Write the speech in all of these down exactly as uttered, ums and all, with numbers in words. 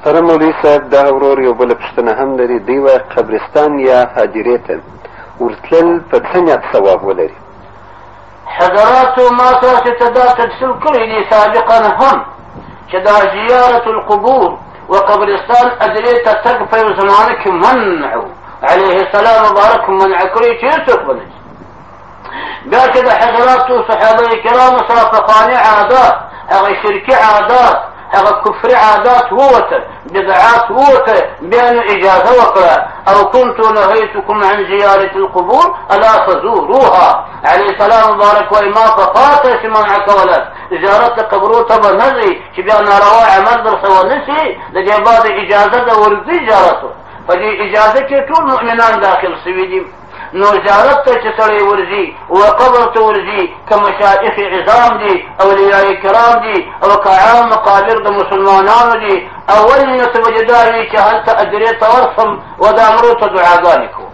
محترم مولوي صاحب دغه ورور یو بله پوښتنه هم لري. دوی وایي قبرستان یا هدیرې ته ورتلل په څه نیت ثواب ولري؟ حضراتو ما تاسو ته دا تفصیل کړی دي سابقا هم چې دا زیارة القبور و قبرستان هدیرې ته تګ په یو زمانه کې منع و، علیه السلام مبارک منع کړی چې هېڅوک به نه شي. بیا چې د حضراتو صحابه کرامو سره پخواني عادات، هغه شرکي عادات، هغه کفري عادات ووته، بدعات ووته، بیا نو اجازه وکړه او كنت نهيتكم عن زيارة القبور الا فزوروها. عليه السلام مبارک وایي ما په خاطر چې منع کوله زیارت قبرو ته به نه ځئ چې بیا ناروا عمل درڅه ونه شي. د دې بعد اجازه ده ورځئ زیارت. په دې اجازه کې ټول مؤمنان داخل شوي دي. نو زیارت ته چې سړی ورځي و قبر ته ورځي که مشایخ عظام دي، اولیاء کرام دي او که عام مقابر د مسلمانانو دي، اول نیت به دې دا وي چې هلته هدیرې ته ورسم و دا مړو ته دعاګانې کوو.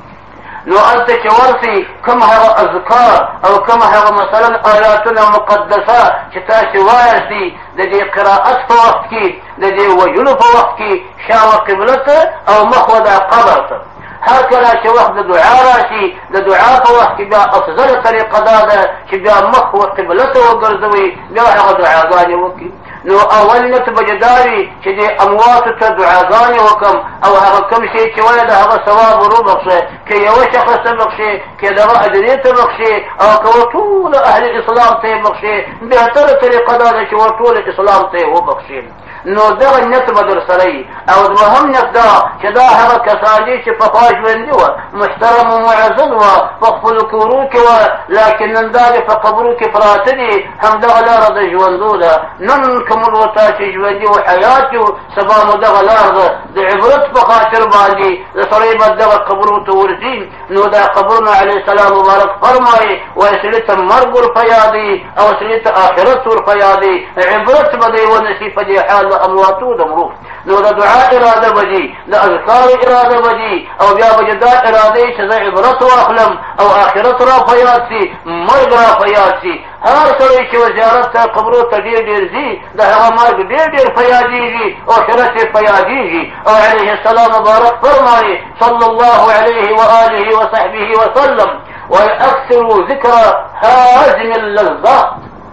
نو هلته چې ورسي کوم هغه اذکار او کوم هغه مثلا آیاتونه مقدسه چې تاسې وایاستي د دې قرائت په وخت کې، د دې ویلو په وخت کې شا و قبله ته او مخ و دا قبر ته. هر کله چې وخت د دعا راشي، د دعا په وخت کې بیا افضله طریقه دا ده چې بیا مخ و قبله ته وګرځوئ، بیا هغه دعاګانې وکړي. نو اول نیت به دې دا وي چې دې امواتو ته دعاګانې وکړم او هغه کوم شی چې وایه د هغه ثواب ور وبخښه، که یوه شخص ته بخښې، که دغه هدیرې ته بخښې او که ټول اهل اسلام ته یې بخښې، بهتره طریقه دا ده چې ور ټول اسلام ته یې وبخښې. نو دغه نیت به در سره وي. او دوهم نیت دا چې دا هغه کسان دي چې پخوا ژوندي وه، محترم و معزز وه، په خپلو کورو کې وه، لکن نن دا دې په قبرو کې پراته دي. همدغه لاره د ژوندو ده. نن که موږ ورته چې ژوندي و حیات یو، سبا مو دغه لاره ده. د عبرت په خاطر باندې د سړی به دغه قبرو ته ورځي. نو دا قبرونه علیه السلام مبارک فرمایي وایي سړي ته مرګ ور په یادوي او سړي ته آخرت ور په یادوي. عبرت به دی ونه شي په دې حال امواتو د مړو. نو د دعا اراده به دي، د اذکار اراده به دي، او بیا به دا اراده چې زه عبرت واخلم او آخرت را په یاد سي، مرګ را په یاد سي. هر سړی چې زیارت ته قبرو ته ډېر ډېر ځي، د هغه مرګ ډېر ډېر په یادېږي او آخرت یې په یادېږي. او علیه السلام مبارک فرمایي صلی الله علیه وآله وصحبه وسلم وأكثروا ذکر هازم اللذات.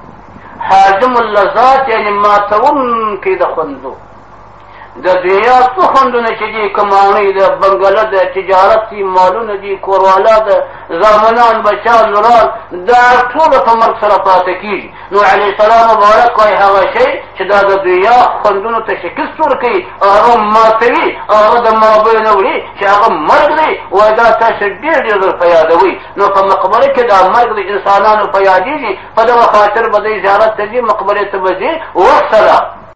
حاجم اللذات یعنی ماتونکي د خوندو. د دنیا څه خوندونه چې دي، کمانۍ ده، بنګله ده، تجارت دي، مالونه دي، کوروالا ده، زامنان، بچان، نوران، دا ټوله په مرګ سره پاته کېږي. نو علیه السلام مبارک وایي هغه شی چې دا د دنیا خوندونو ته شکست ورکوي او هغه ماتوي او هغه د مابین وړي چې هغه مرګ دی، وایي دا تاسو ډېر ډېر در په یادوئ. نو په مقبره کې دا مرګ د انسانانو په یادېږي. په دغه خاطر به دی زیارت ته ځي، مقبرې ته به ځي وسله